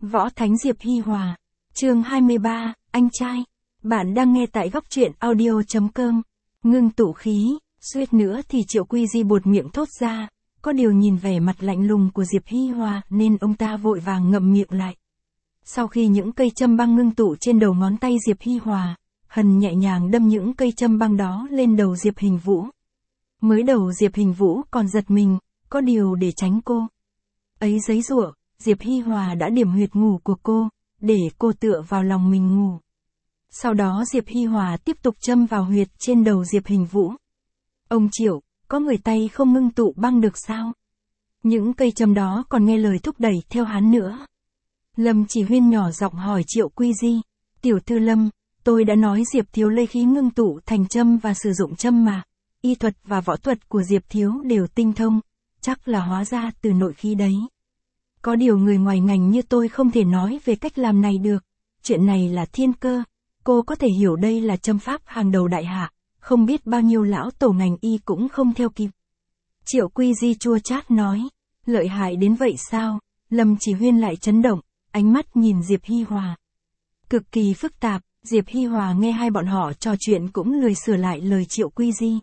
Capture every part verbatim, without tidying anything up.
Võ Thánh Diệp Hi Hòa. Chương hai mươi ba, anh trai. Bạn đang nghe tại góc truyện audio chấm com. Ngưng tụ khí, suýt nữa thì Triệu Quy Di buột miệng thốt ra, có điều nhìn vẻ mặt lạnh lùng của Diệp Hi Hòa nên ông ta vội vàng ngậm miệng lại. Sau khi những cây châm băng ngưng tụ trên đầu ngón tay Diệp Hi Hòa, Hần nhẹ nhàng đâm những cây châm băng đó lên đầu Diệp Hình Vũ. Mới đầu Diệp Hình Vũ còn giật mình, có điều để tránh cô ấy giấy giụa, Diệp Hi Hòa đã điểm huyệt ngủ của cô, để cô tựa vào lòng mình ngủ. Sau đó Diệp Hi Hòa tiếp tục châm vào huyệt trên đầu Diệp Hình Vũ. Ông Triệu, có người tay không ngưng tụ băng được sao? Những cây châm đó còn nghe lời thúc đẩy theo hắn nữa. Lâm Chỉ Huyên nhỏ giọng hỏi Triệu Quy Di. Tiểu thư Lâm, tôi đã nói Diệp Thiếu lấy khí ngưng tụ thành châm và sử dụng châm mà. Y thuật và võ thuật của Diệp Thiếu đều tinh thông, chắc là hóa ra từ nội khí đấy. Có điều người ngoài ngành như tôi không thể nói về cách làm này được. Chuyện này là thiên cơ, cô có thể hiểu đây là châm pháp hàng đầu đại hạ, không biết bao nhiêu lão tổ ngành y cũng không theo kịp. Triệu Quy Di chua chát nói, lợi hại đến vậy sao? Lâm Chỉ Huyên lại chấn động, ánh mắt nhìn Diệp Hi Hòa. Cực kỳ phức tạp, Diệp Hi Hòa nghe hai bọn họ trò chuyện cũng lười sửa lại lời Triệu Quy Di.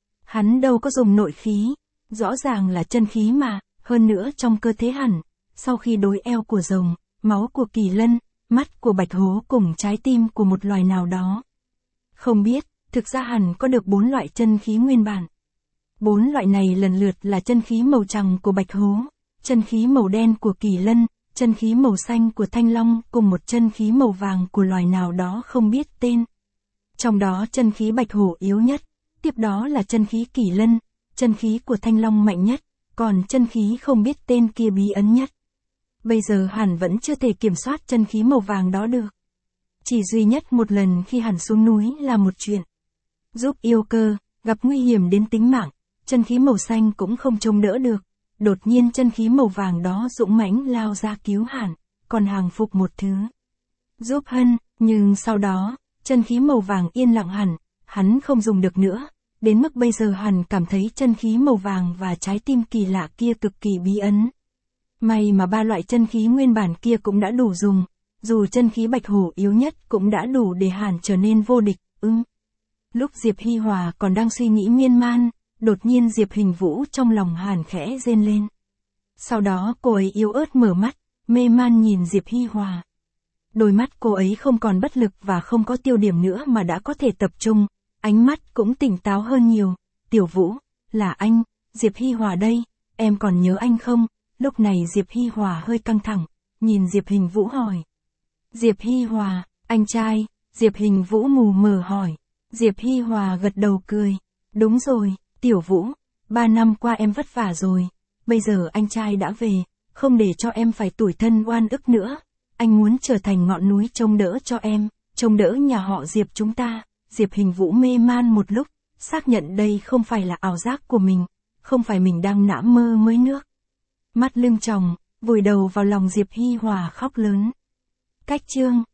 Hắn đâu có dùng nội khí, rõ ràng là chân khí mà, hơn nữa trong cơ thể hẳn, sau khi đối eo của rồng, máu của kỳ lân, mắt của bạch hố cùng trái tim của một loài nào đó. Không biết, thực ra hẳn có được bốn loại chân khí nguyên bản. Bốn loại này lần lượt là chân khí màu trắng của bạch hố, chân khí màu đen của kỳ lân, chân khí màu xanh của thanh long cùng một chân khí màu vàng của loài nào đó không biết tên. Trong đó chân khí bạch hổ yếu nhất, tiếp đó là chân khí kỳ lân, chân khí của thanh long mạnh nhất, còn chân khí không biết tên kia bí ẩn nhất. Bây giờ hẳn vẫn chưa thể kiểm soát chân khí màu vàng đó được. Chỉ duy nhất một lần khi hẳn xuống núi là một chuyện. Giúp yêu cơ, gặp nguy hiểm đến tính mạng, chân khí màu xanh cũng không chống đỡ được. Đột nhiên chân khí màu vàng đó dũng mãnh lao ra cứu hẳn, còn hàng phục một thứ. Giúp Hân, nhưng sau đó, chân khí màu vàng yên lặng hẳn, hắn không dùng được nữa. Đến mức bây giờ hẳn cảm thấy chân khí màu vàng và trái tim kỳ lạ kia cực kỳ bí ẩn. May mà ba loại chân khí nguyên bản kia cũng đã đủ dùng, dù chân khí bạch hổ yếu nhất cũng đã đủ để hàn trở nên vô địch, ưng. Lúc Diệp Hi Hòa còn đang suy nghĩ miên man, đột nhiên Diệp Hình Vũ trong lòng hàn khẽ rên lên. Sau đó cô ấy yếu ớt mở mắt, mê man nhìn Diệp Hi Hòa. Đôi mắt cô ấy không còn bất lực và không có tiêu điểm nữa mà đã có thể tập trung, ánh mắt cũng tỉnh táo hơn nhiều. Tiểu Vũ, là anh, Diệp Hi Hòa đây, em còn nhớ anh không? Lúc này Diệp Hi Hòa hơi căng thẳng, nhìn Diệp Hình Vũ hỏi. Diệp Hi Hòa, anh trai, Diệp Hình Vũ mù mờ hỏi. Diệp Hi Hòa gật đầu cười. Đúng rồi, Tiểu Vũ, ba năm qua em vất vả rồi, bây giờ anh trai đã về, không để cho em phải tủi thân oan ức nữa. Anh muốn trở thành ngọn núi trông đỡ cho em, trông đỡ nhà họ Diệp chúng ta. Diệp Hình Vũ mê man một lúc, xác nhận đây không phải là ảo giác của mình, không phải mình đang nãm mơ mới nước. Mắt lưng tròng, vùi đầu vào lòng Diệp Hi Hòa khóc lớn. Cách chương